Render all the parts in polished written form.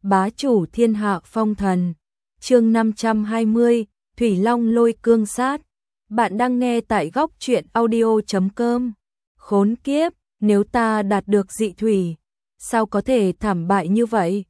bá chủ thiên hạ phong thần. Chương 520, Thủy Long lôi cương sát. Bạn đang nghe tại góc truyện audio.com. Khốn kiếp, nếu ta đạt được dị thủy, sao có thể thảm bại như vậy?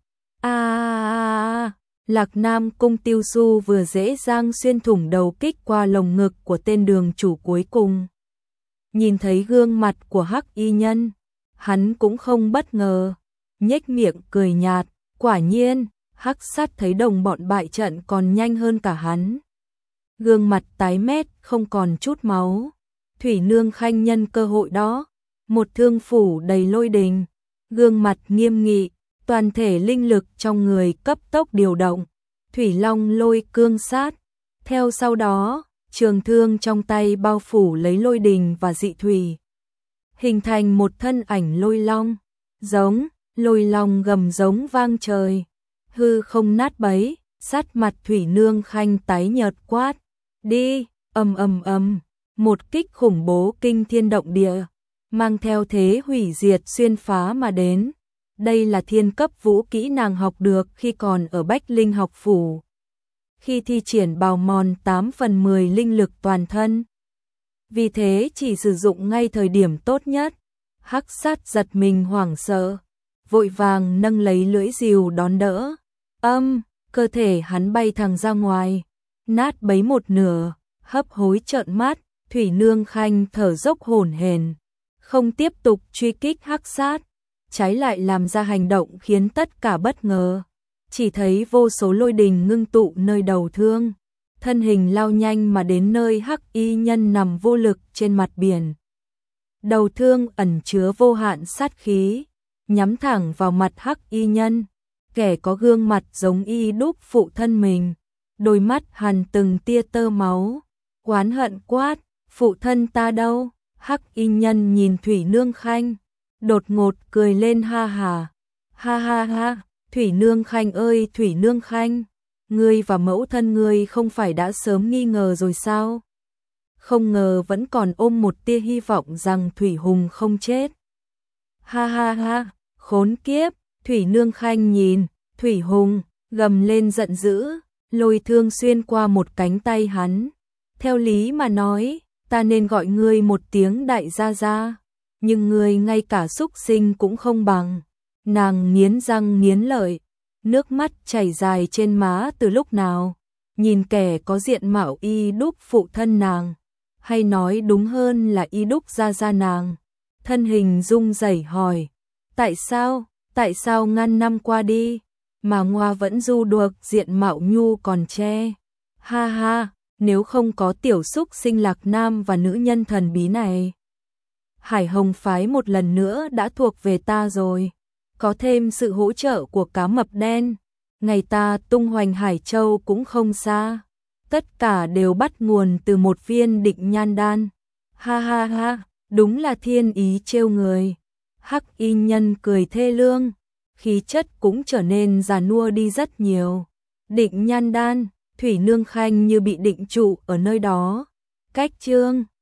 Lạc Nam cung tiêu su vừa dễ dàng xuyên thủng đầu kích qua lồng ngực của tên đường chủ cuối cùng. Nhìn thấy gương mặt của Hắc Y Nhân, hắn cũng không bất ngờ, nhếch miệng cười nhạt, quả nhiên, Hắc Sát thấy đồng bọn bại trận còn nhanh hơn cả hắn. Gương mặt tái mét không còn chút máu, Thủy Nương Khanh nhân cơ hội đó, một thương phủ đầy lôi đình, gương mặt nghiêm nghị, toàn thể linh lực trong người cấp tốc điều động, Thủy Long lôi cương sát. Theo sau đó, trường thương trong tay bao phủ lấy lôi đình và dị thủy, hình thành một thân ảnh lôi long, giống, lôi long gầm giống vang trời, hư không nát bấy, sát mặt Thủy Nương Khanh tái nhợt quát, đi, ầm, một kích khủng bố kinh thiên động địa, mang theo thế hủy diệt xuyên phá mà đến. Đây là thiên cấp vũ kỹ nàng học được khi còn ở Bách Linh học phủ, khi thi triển bào mòn 8/10 linh lực toàn thân. Vì thế chỉ sử dụng ngay thời điểm tốt nhất. Hắc Sát giật mình hoảng sợ, vội vàng nâng lấy lưỡi rìu đón đỡ. Cơ thể hắn bay thẳng ra ngoài, nát bấy một nửa, hấp hối trợn mắt. Thủy Nương Khanh thở dốc hổn hển, không tiếp tục truy kích Hắc Sát, trái lại làm ra hành động khiến tất cả bất ngờ. Chỉ thấy vô số lôi đình ngưng tụ nơi đầu thương, thân hình lao nhanh mà đến nơi Hắc Y Nhân nằm vô lực trên mặt biển. Đầu thương ẩn chứa vô hạn sát khí, nhắm thẳng vào mặt Hắc Y Nhân, kẻ có gương mặt giống y đúc phụ thân mình, đôi mắt hằn từng tia tơ máu, oán hận quát, phụ thân ta đâu? Hắc Y Nhân nhìn Thủy Nương Khanh, đột ngột cười lên ha ha, Thủy Nương Khanh ơi Thủy Nương Khanh, ngươi và mẫu thân ngươi không phải đã sớm nghi ngờ rồi sao? Không ngờ vẫn còn ôm một tia hy vọng rằng Thủy Hùng không chết. Ha, khốn kiếp, Thủy Nương Khanh nhìn, Thủy Hùng, gầm lên giận dữ, lôi thương xuyên qua một cánh tay hắn. Theo lý mà nói, ta nên gọi ngươi một tiếng đại gia gia, nhưng ngươi ngay cả súc sinh cũng không bằng. Nàng nghiến răng nghiến lợi, nước mắt chảy dài trên má từ lúc nào, nhìn kẻ có diện mạo y đúc phụ thân nàng, hay nói đúng hơn là y đúc gia gia nàng. Thân hình rung rẩy hỏi, tại sao ngàn năm qua đi, mà Ngoa vẫn du đuộc diện mạo nhu còn che. Ha, nếu không có tiểu xúc sinh Lạc Nam và nữ nhân thần bí này, Hải Hồng phái một lần nữa đã thuộc về ta rồi. Có thêm sự hỗ trợ của cá mập đen, ngày ta tung hoành Hải Châu cũng không xa. Tất cả đều bắt nguồn từ một viên định nhan đan. Ha, đúng là thiên ý trêu người. Hắc Y Nhân cười thê lương, khí chất cũng trở nên già nua đi rất nhiều. Định nhan đan, Thủy Nương Khanh như bị định trụ ở nơi đó. Cách chương